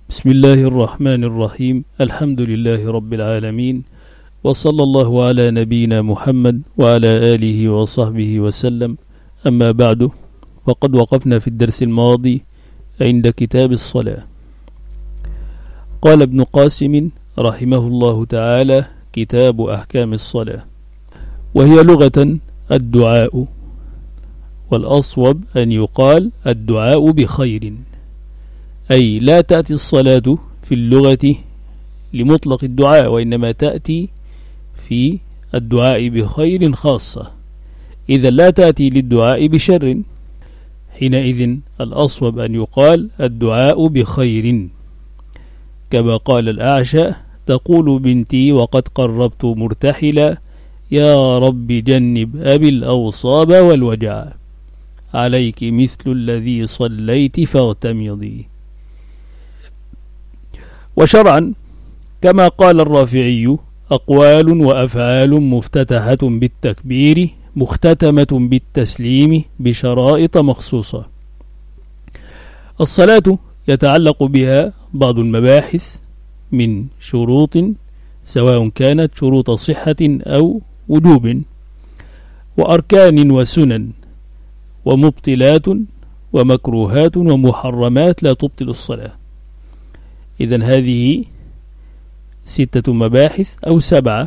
بسم الله الرحمن الرحيم. الحمد لله رب العالمين، وصلى الله على نبينا محمد وعلى آله وصحبه وسلم. أما بعد، فقد وقفنا في الدرس الماضي عند كتاب الصلاة. قال ابن قاسم رحمه الله تعالى: كتاب أحكام الصلاة، وهي لغة الدعاء، والأصوب أن يقال الدعاء بخير، أي لا تأتي الصلاة في اللغة لمطلق الدعاء، وإنما تأتي في الدعاء بخير خاصة، إذا لا تأتي للدعاء بشر. حينئذ الأصوب أن يقال الدعاء بخير، كما قال الأعشى: تقول بنتي وقد قربت مرتحلا، يا رب جنب أبي الأوصاب والوجع، عليك مثل الذي صليت فاغتمضي. وشرعا كما قال الرافعي: أقوال وأفعال مفتتحة بالتكبير مختتمة بالتسليم بشرائط مخصوصة. الصلاة يتعلق بها بعض المباحث من شروط، سواء كانت شروط صحة أو وجوب، وأركان وسنن، ومبطلات ومكروهات ومحرمات لا تبطل الصلاة. إذن هذه 6 مباحث أو 7: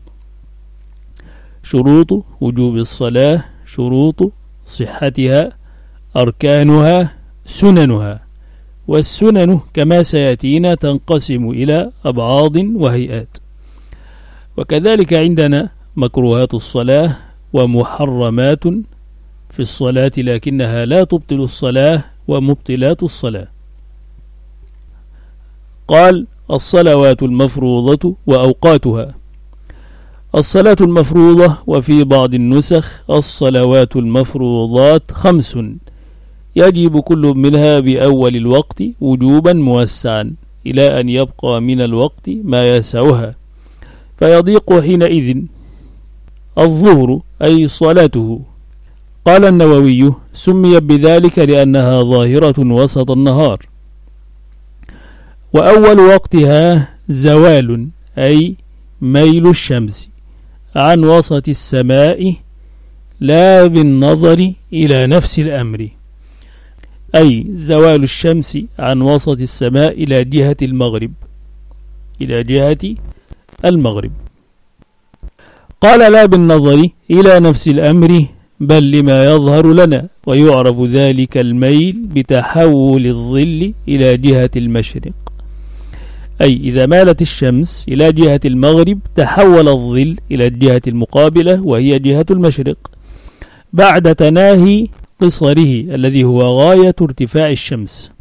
شروط وجوب الصلاة، شروط صحتها، أركانها، سننها. والسنن كما سيأتينا تنقسم إلى أبعاض وهيئات. وكذلك عندنا مكروهات الصلاة ومحرمات في الصلاة لكنها لا تبطل الصلاة، ومبطلات الصلاة. قال: الصلوات المفروضة وأوقاتها. الصلاة المفروضة، وفي بعض النسخ الصلوات المفروضات، 5 يجب كل منها بأول الوقت وجوبا موسعا إلى أن يبقى من الوقت ما يسعها، فيضيق حينئذ الظهر أي صلاته. قال النووي: سمي بذلك لأنها ظاهرة وسط النهار. وأول وقتها زوال أي ميل الشمس عن وسط السماء، لا بالنظر إلى نفس الأمر، أي زوال الشمس عن وسط السماء إلى جهة المغرب، إلى جهة المغرب. قال: لا بالنظر إلى نفس الأمر، بل لما يظهر لنا، ويعرف ذلك الميل بتحول الظل إلى جهة المشرق، أي إذا مالت الشمس إلى جهة المغرب تحول الظل إلى الجهة المقابلة وهي جهة المشرق، بعد تناهي قصره الذي هو غاية ارتفاع الشمس.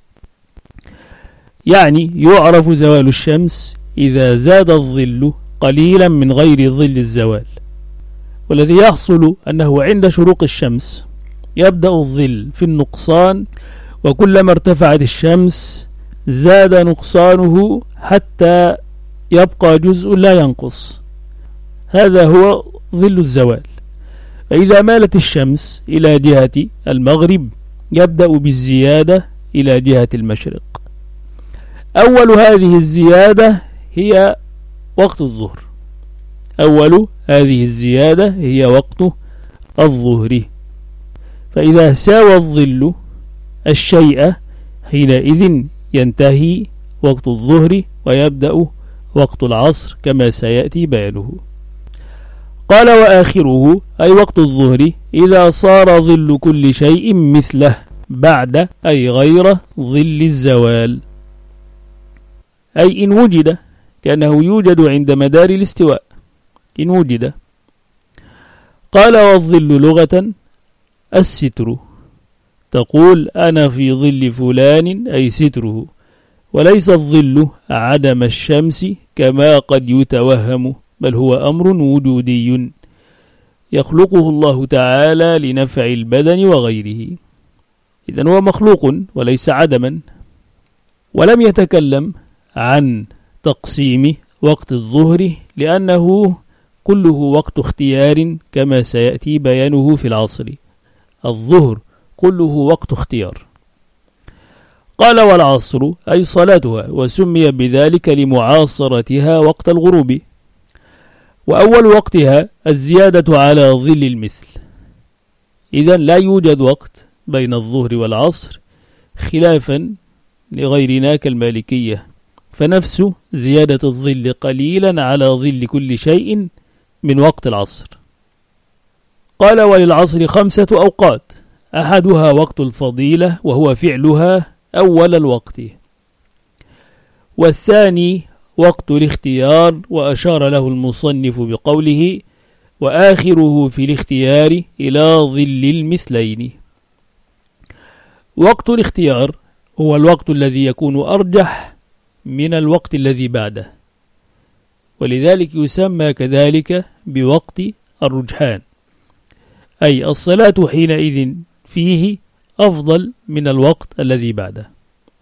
يعني يعرف زوال الشمس إذا زاد الظل قليلا من غير ظل الزوال. والذي يحصل أنه عند شروق الشمس يبدأ الظل في النقصان، وكلما ارتفعت الشمس زاد نقصانه حتى يبقى جزء لا ينقص. هذا هو ظل الزوال. فإذا مالت الشمس إلى جهة المغرب يبدأ بالزيادة إلى جهة المشرق. أول هذه الزيادة هي وقت الظهر، أول هذه الزيادة هي وقت الظهر. فإذا ساوى الظل الشيء حينئذ ينتهي وقت الظهر ويبدأ وقت العصر كما سيأتي بيانه. قال: وآخره أي وقت الظهر إذا صار ظل كل شيء مثله بعد، أي غير ظل الزوال، أي إن وجد، لأنه يوجد عند مدار الاستواء إن وجد. قال: والظل لغة الستر، تقول أنا في ظل فلان أي ستره، وليس الظل عدم الشمس كما قد يتوهم، بل هو أمر وجودي يخلقه الله تعالى لنفع البدن وغيره. إذن هو مخلوق وليس عدما. ولم يتكلم عن تقسيم وقت الظهر لأنه كله وقت اختيار كما سيأتي بيانه في العصر. الظهر كله وقت اختيار. قال والعصر أي صلاتها، وسمي بذلك لمعاصرتها وقت الغروب. وأول وقتها الزيادة على ظل المثل. إذن لا يوجد وقت بين الظهر والعصر خلافا لغيرنا كالمالكية، فنفس زيادة الظل قليلا على ظل كل شيء من وقت العصر. قال وللعصر 5 أوقات، أحدها وقت الفضيلة وهو فعلها أول الوقت، والثاني وقت الاختيار، وأشار له المصنف بقوله وآخره في الاختيار إلى ظل المثلين. وقت الاختيار هو الوقت الذي يكون أرجح من الوقت الذي بعده، ولذلك يسمى كذلك بوقت الرجحان، أي الصلاة حينئذ فيه أفضل من الوقت الذي بعده.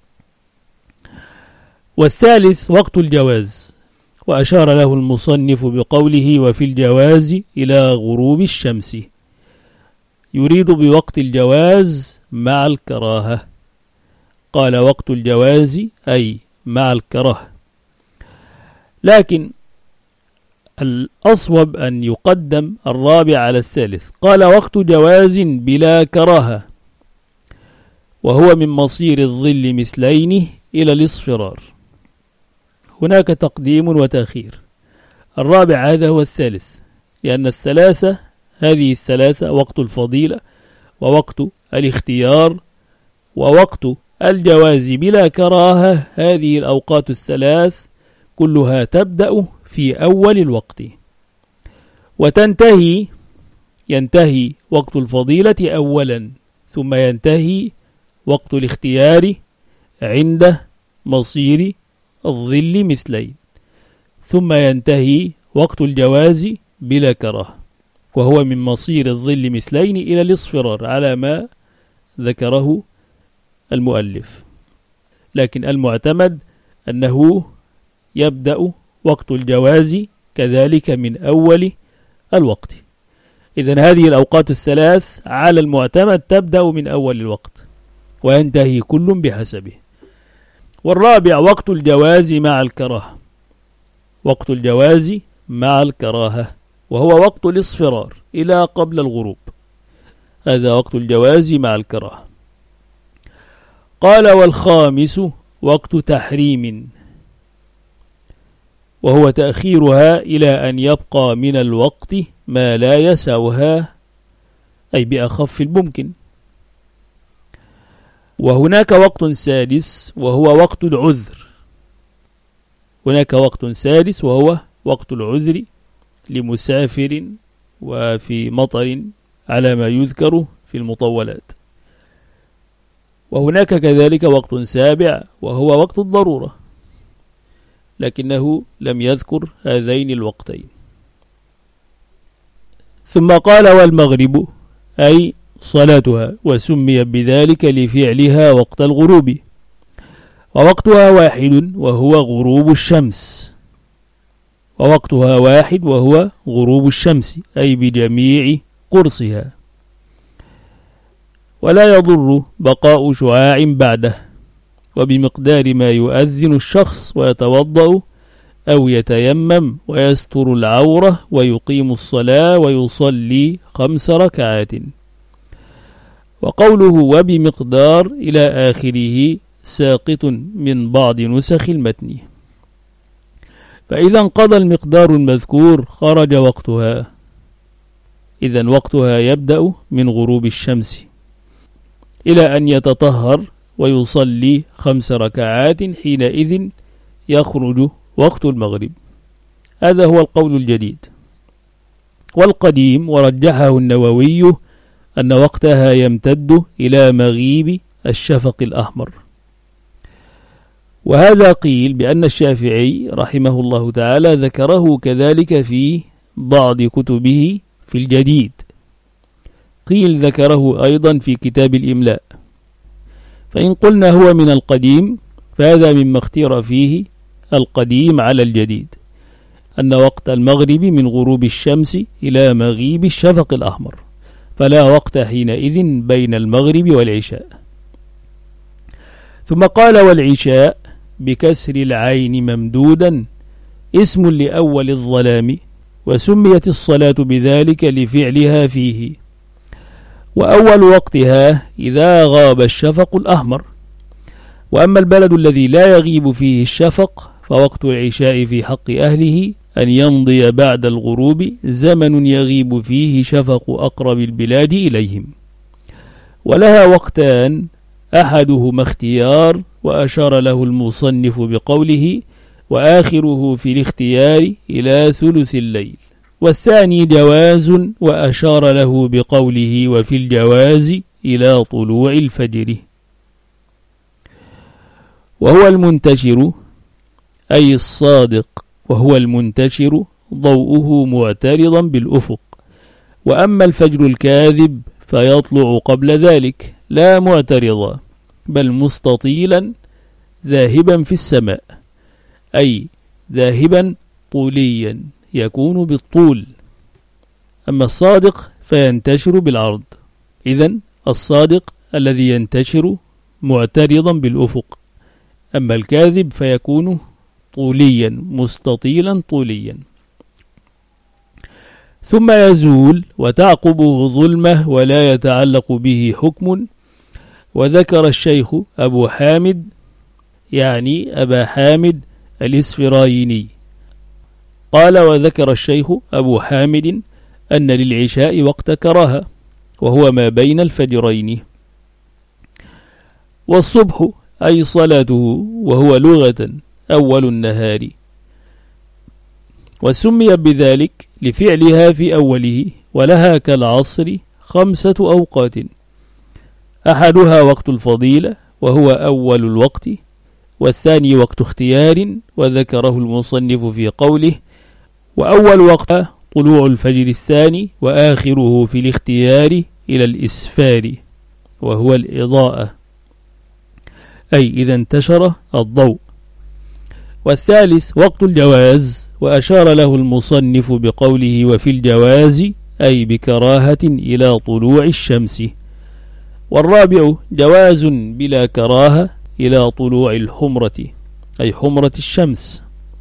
والثالث وقت الجواز، وأشار له المصنف بقوله وفي الجواز إلى غروب الشمس، يريد بوقت الجواز مع الكراهة. قال وقت الجواز أي مع الكراهة، لكن الأصوب أن يقدم الرابع على الثالث. قال وقت جواز بلا كراهة، وهو من مصير الظل مثلين إلى الاصفرار. هناك تقديم وتأخير. الرابع هذا هو الثالث، لأن الثلاثة هذه الثلاثة وقت الفضيلة ووقت الاختيار ووقت الجواز بلا كراهة، هذه الأوقات الثلاث كلها تبدأ في أول الوقت، ينتهي وقت الفضيلة أولا، ثم ينتهي وقت الاختيار عند مصير الظل مثلين، ثم ينتهي وقت الجواز بلا كراهة، وهو من مصير الظل مثلين إلى الاصفرار على ما ذكره المؤلف. لكن المعتمد أنه يبدأ وقت الجواز كذلك من أول الوقت. إذن هذه الأوقات الثلاث على المعتمد تبدأ من أول الوقت وينتهي كل بحسبه. والرابع وقت الجواز مع الكراهة، وقت الجواز مع الكراهة وهو وقت الاصفرار إلى قبل الغروب، هذا وقت الجواز مع الكراهة. قال والخامس وقت تحريم، وهو تأخيرها إلى أن يبقى من الوقت ما لا يسعها، أي بأخف الممكن. وهناك وقت سادس وهو وقت العذر، هناك وقت سادس وهو وقت العذر لمسافر وفي مطر على ما يذكر في المطولات. وهناك كذلك وقت سابع وهو وقت الضرورة، لكنه لم يذكر هذين الوقتين. ثم قال والمغرب أي صلاتها، وسمي بذلك لفعلها وقت الغروب، ووقتها واحد وهو غروب الشمس، ووقتها واحد وهو غروب الشمس أي بجميع قرصها، ولا يضر بقاء شعاع بعده، وبمقدار ما يؤذن الشخص ويتوضأ أو يتيمم ويستر العورة ويقيم الصلاة ويصلي 5 ركعات. وقوله وبمقدار إلى آخره ساقط من بعض نسخ المتن، فإذا انقضى المقدار المذكور خرج وقتها. إذن وقتها يبدأ من غروب الشمس إلى أن يتطهر ويصلي 5 ركعات، حينئذ يخرج وقت المغرب. هذا هو القول الجديد. والقديم ورجحه النووي أن وقتها يمتد إلى مغيب الشفق الأحمر. وهذا قيل بأن الشافعي رحمه الله تعالى ذكره كذلك في بعض كتبه في الجديد، قيل ذكره أيضا في كتاب الإملاء. فإن قلنا هو من القديم فهذا مما اختير فيه القديم على الجديد، أن وقت المغرب من غروب الشمس إلى مغيب الشفق الأحمر، فلا وقت حينئذ بين المغرب والعشاء. ثم قال: والعشاء بكسر العين ممدودا اسم لأول الظلام، وسميت الصلاة بذلك لفعلها فيه، وأول وقتها إذا غاب الشفق الأحمر. وأما البلد الذي لا يغيب فيه الشفق فوقت العشاء في حق أهله أن يمضي بعد الغروب زمن يغيب فيه شفق أقرب البلاد إليهم. ولها وقتان، أحدهما اختيار وأشار له المصنف بقوله: وآخره في الاختيار إلى ثلث الليل، والثاني جواز وأشار له بقوله: وفي الجواز إلى طلوع الفجر. وهو المنتشر أي الصادق، وهو المنتشر ضوءه معترضا بالأفق. وأما الفجر الكاذب فيطلع قبل ذلك لا معترضا بل مستطيلا ذاهبا في السماء، أي ذاهبا طوليا يكون بالطول. أما الصادق فينتشر بالعرض. إذن الصادق الذي ينتشر معترضا بالأفق، أما الكاذب فيكون طوليا مستطيلا طوليا. ثم يزول وتعقبه ظلمة ولا يتعلق به حكم. وذكر الشيخ أبو حامد يعني أبا حامد الإسفرايني قال: وذكر الشيخ أبو حامد أن للعشاء وقت كراهة وهو ما بين الفجرين. والصبح أي صلاته وهو لغة أول النهار، وسمي بذلك لفعلها في أوله. ولها كالعصر 5 أوقات، أحدها وقت الفضيلة وهو أول الوقت، والثاني وقت اختيار وذكره المصنف في قوله: وأول وقت طلوع الفجر الثاني، وآخره في الاختيار إلى الإسفار وهو الإضاءة، أي إذا انتشر الضوء. والثالث وقت الجواز، وأشار له المصنف بقوله: وفي الجواز أي بكراهة إلى طلوع الشمس. والرابع جواز بلا كراهة إلى طلوع الحمرة أي حمرة الشمس.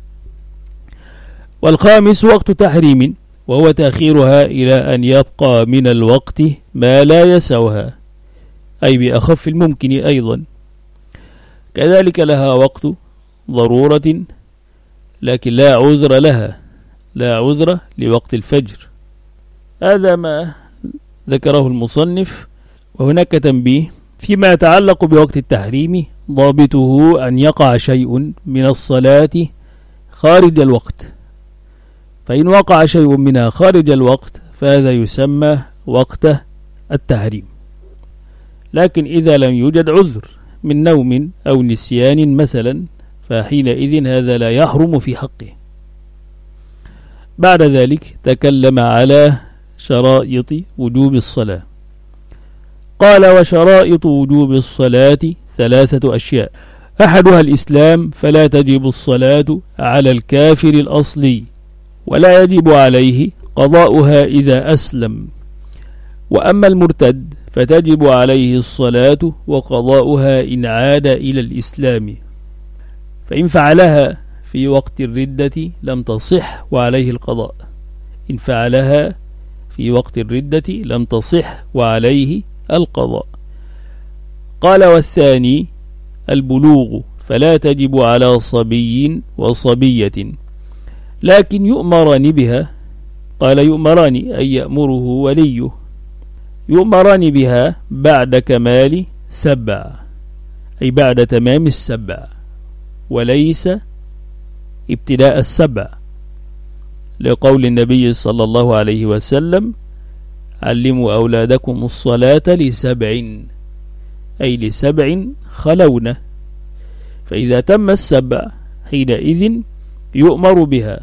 والخامس وقت تحريم، وهو تأخيرها إلى أن يبقى من الوقت ما لا يسعها، أي بأخف الممكن أيضا. كذلك لها وقت ضرورة لكن لا عذر لها، لا عذر لوقت الفجر. هذا ما ذكره المصنف. وهناك تنبيه فيما يتعلق بوقت التحريم: ضابطه أن يقع شيء من الصلاة خارج الوقت، فإن وقع شيء منها خارج الوقت فهذا يسمى وقت التحريم. لكن إذا لم يوجد عذر من نوم أو نسيان مثلا فحينئذ هذا لا يحرم في حقه. بعد ذلك تكلم على شرائط وجوب الصلاة. قال: وشرائط وجوب الصلاة 3 أشياء: أحدها الإسلام، فلا تجب الصلاة على الكافر الأصلي، ولا يجب عليه قضاؤها إذا أسلم. وأما المرتد فتجب عليه الصلاة وقضاؤها إن عاد إلى الإسلام، فإن فعلها في وقت الردة لم تصح وعليه القضاء. إن فعلها في وقت الردة لم تصح وعليه القضاء. قال: والثاني البلوغ، فلا تجب على صبي وصبية لكن يؤمران بها. قال: يؤمران أي يأمره وليه، يؤمران بها بعد كمال 7 أي بعد تمام 7 وليس ابتداء 7، لقول النبي صلى الله عليه وسلم: علموا أولادكم الصلاة ل7 أي ل7 خلون. فإذا تم 7 حينئذ يؤمر بها،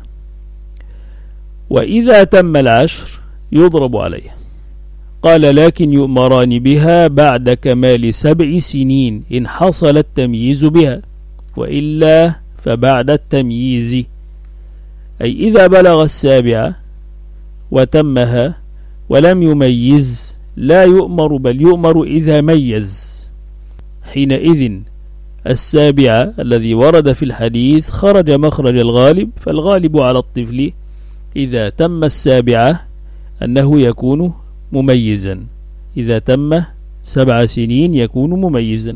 وإذا تم 10 يضرب عليه. قال: لكن يؤمران بها بعد كمال 7 سنين إن حصل التمييز بها، وإلا فبعد التمييز، أي إذا بلغ 7 وتمها ولم يميز لا يؤمر، بل يؤمر إذا ميز. حينئذ السابعة الذي ورد في الحديث خرج مخرج الغالب، فالغالب على الطفل إذا تم السابعة أنه يكون مميزا، إذا تم 7 سنين يكون مميزا.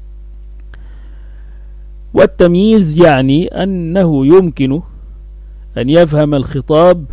والتمييز يعني أنه يمكن أن يفهم الخطاب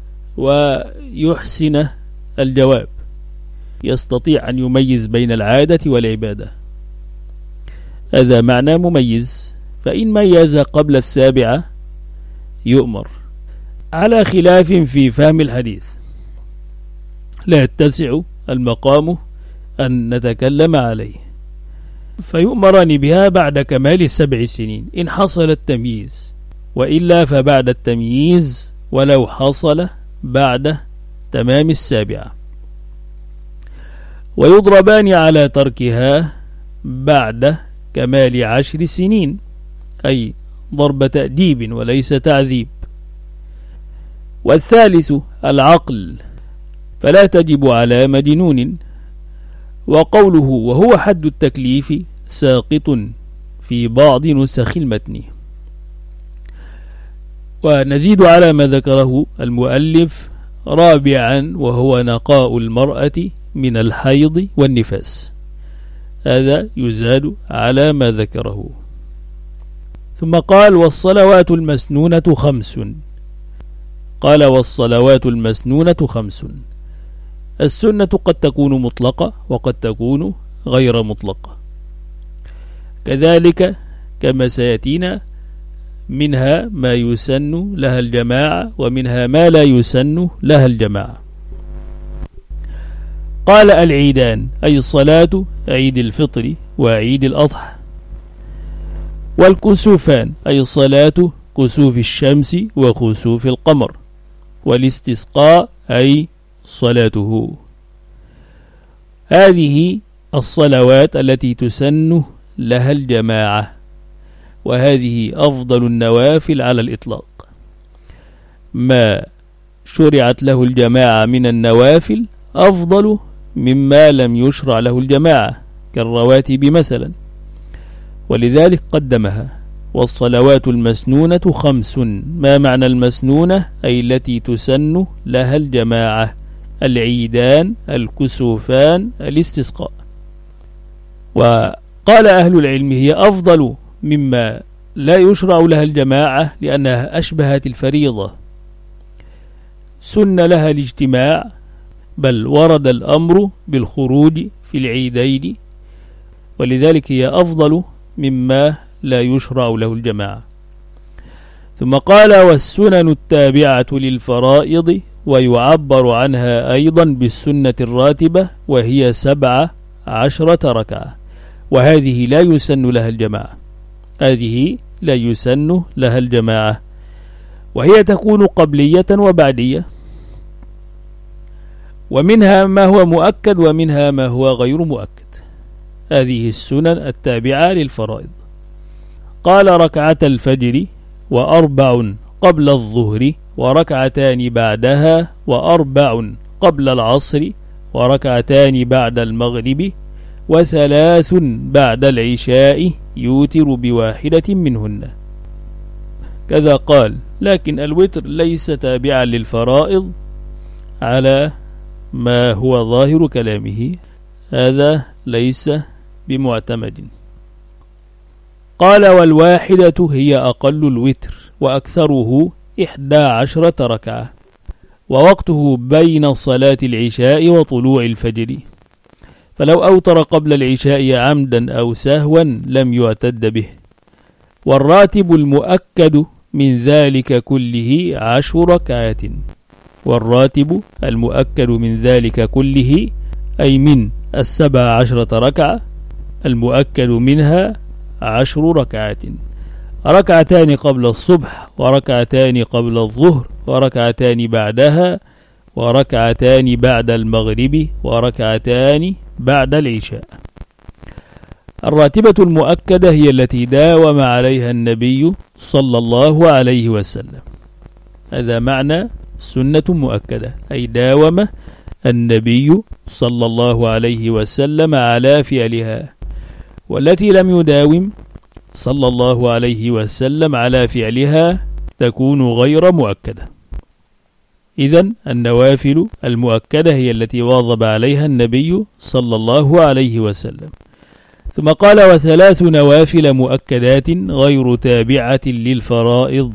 ويحسن الجواب، يستطيع أن يميز بين العادة والعبادة، هذا معنى مميز. فإن ميز قبل 7 يؤمر، على خلاف في فهم الحديث، لا يتسع المقام أن نتكلم عليه، فيؤمران بها بعد كمال 7 سنين إن حصل التمييز، وإلا فبعد التمييز ولو حصل بعد تمام 7. ويضربان على تركها بعد كمال 10 سنين، أي ضرب تأديب وليس تعذيب. والثالث العقل، فلا تجب على مجنون. وقوله وهو حد التكليف ساقط في بعض نسخ المتن. ونزيد على ما ذكره المؤلف رابعا، وهو نقاء المرأة من الحيض والنفاس، هذا يزاد على ما ذكره. ثم قال والصلوات المسنونة 5. قال والصلوات المسنونة 5. السنة قد تكون مطلقة وقد تكون غير مطلقة، كذلك كما سيأتينا منها ما يسن لها الجماعة ومنها ما لا يسن لها الجماعة. قال العيدان أي الصلاة عيد الفطر وعيد الأضحى، والكسوفان أي صلاة كسوف الشمس وكسوف القمر، والاستسقاء أي صلاته. هذه الصلوات التي تسن لها الجماعة، وهذه أفضل النوافل على الإطلاق. ما شرعت له الجماعة من النوافل أفضل مما لم يشرع له الجماعة كالرواتب مثلا، ولذلك قدمها. والصلوات المسنونة 5. ما معنى المسنونة؟ أي التي تسن لها الجماعة: العيدان، الكسوفان، الاستسقاء. وقال أهل العلم هي أفضل مما لا يشرع لها الجماعة لأنها أشبهت الفريضة، سن لها الاجتماع، بل ورد الأمر بالخروج في العيدين، ولذلك هي أفضل مما لا يشرع له الجماعة. ثم قال والسنن التابعة للفرائض، ويعبر عنها أيضا بالسنة الراتبة، وهي 17 ركعة، وهذه لا يسن لها الجماعة، هذه لا يسن لها الجماعة، وهي تكون قبلية وبعدية، ومنها ما هو مؤكد ومنها ما هو غير مؤكد. هذه السنن التابعة للفرائض. قال ركعة الفجر، و4 قبل الظهر، وركعتان بعدها، و4 قبل العصر، وركعتان بعد المغرب، و3 بعد العشاء، يوتر ب1 منهن. كذا قال، لكن الوتر ليس تابعا للفرائض على ما هو ظاهر كلامه، هذا ليس بمعتمد. قال والواحدة هي أقل الوتر، وأكثره 11 ركعة، ووقته بين صلاة العشاء وطلوع الفجر، فلو أوتر قبل العشاء عمدا أو سهوا لم يعتد به. والراتب المؤكد من ذلك كله 10 ركعات، والراتب المؤكد من ذلك كله أي من 17 ركعة المؤكد منها 10 ركعات، ركعتان قبل الصبح، وركعتان قبل الظهر، وركعتان بعدها، وركعتان بعد المغرب، وركعتان بعد العشاء. الراتبة المؤكدة هي التي داوم عليها النبي صلى الله عليه وسلم، هذا معنى سنة مؤكدة، أي داوم النبي صلى الله عليه وسلم على فعلها. والتي لم يداوم صلى الله عليه وسلم على فعلها تكون غير مؤكدة. إذن النوافل المؤكدة هي التي واظب عليها النبي صلى الله عليه وسلم. ثم قال: وثلاث نوافل مؤكدات غير تابعة للفرائض: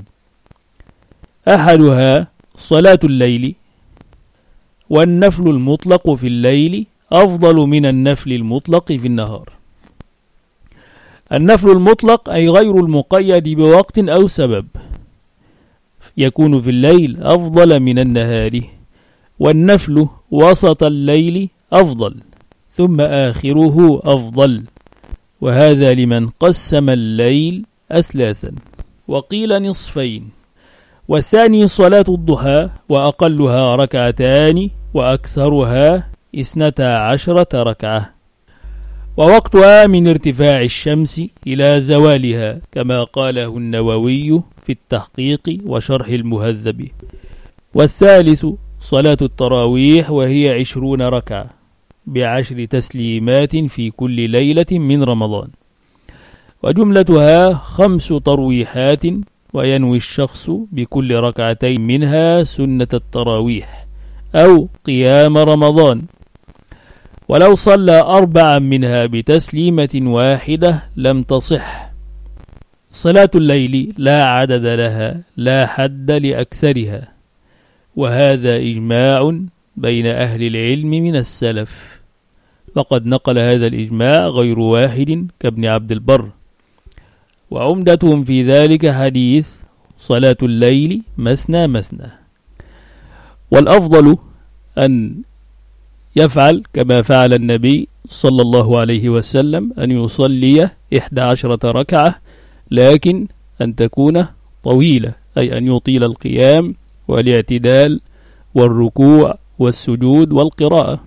أحدها صلاة الليل، والنفل المطلق في الليل أفضل من النفل المطلق في النهار. النفل المطلق أي غير المقيد بوقت أو سبب يكون في الليل أفضل من النهار، والنفل وسط الليل أفضل، ثم آخره أفضل، وهذا لمن قسم الليل أثلاثا، وقيل نصفين. والثاني صلاة الضحى، وأقلها ركعتان وأكثرها 12 ركعة، ووقتها من ارتفاع الشمس إلى زوالها، كما قاله النووي في التحقيق وشرح المهذب. والثالث صلاة التراويح، وهي 20 ركعة ب10 تسليمات في كل ليلة من رمضان، وجملتها 5 ترويحات، وينوي الشخص بكل ركعتين منها سنة التراويح أو قيام رمضان، ولو صلى 4 منها بتسليمة واحدة لم تصح. صلاة الليل لا عدد لها، لا حد لأكثرها، وهذا إجماع بين أهل العلم من السلف، فقد نقل هذا الإجماع غير واحد كابن عبد البر، وعمدتهم في ذلك حديث صلاة الليل مثنى مثنى. والأفضل أن يفعل كما فعل النبي صلى الله عليه وسلم، أن يصلي 11 ركعة، لكن أن تكون طويلة، أي أن يطيل القيام والاعتدال والركوع والسجود والقراءة،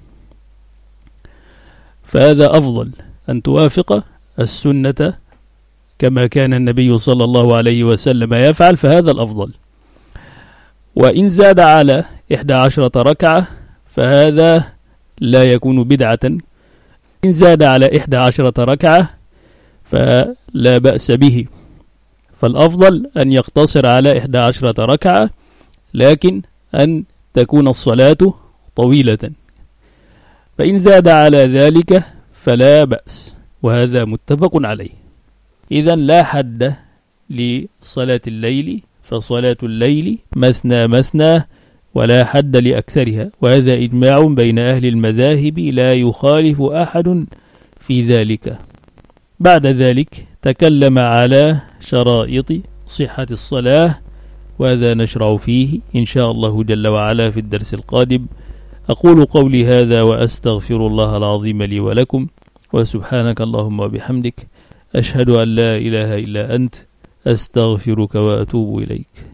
فهذا أفضل أن توافق السنة كما كان النبي صلى الله عليه وسلم يفعل، فهذا الأفضل. وإن زاد على 11 ركعة فهذا لا يكون بدعة. إن زاد على 11 ركعة فلا بأس به، فالأفضل أن يقتصر على 11 ركعة، لكن أن تكون الصلاة طويلة. فإن زاد على ذلك فلا بأس، وهذا متفق عليه. إذن لا حد لصلاة الليل، فصلاة الليل مثنى مثنى ولا حد لأكثرها، وهذا إجماع بين أهل المذاهب لا يخالف أحد في ذلك. بعد ذلك تكلم على شرائط صحة الصلاة، وهذا نشرع فيه إن شاء الله جل وعلا في الدرس القادم. أقول قولي هذا وأستغفر الله العظيم لي ولكم، وسبحانك اللهم وبحمدك، أشهد أن لا إله إلا أنت، أستغفرك وأتوب إليك.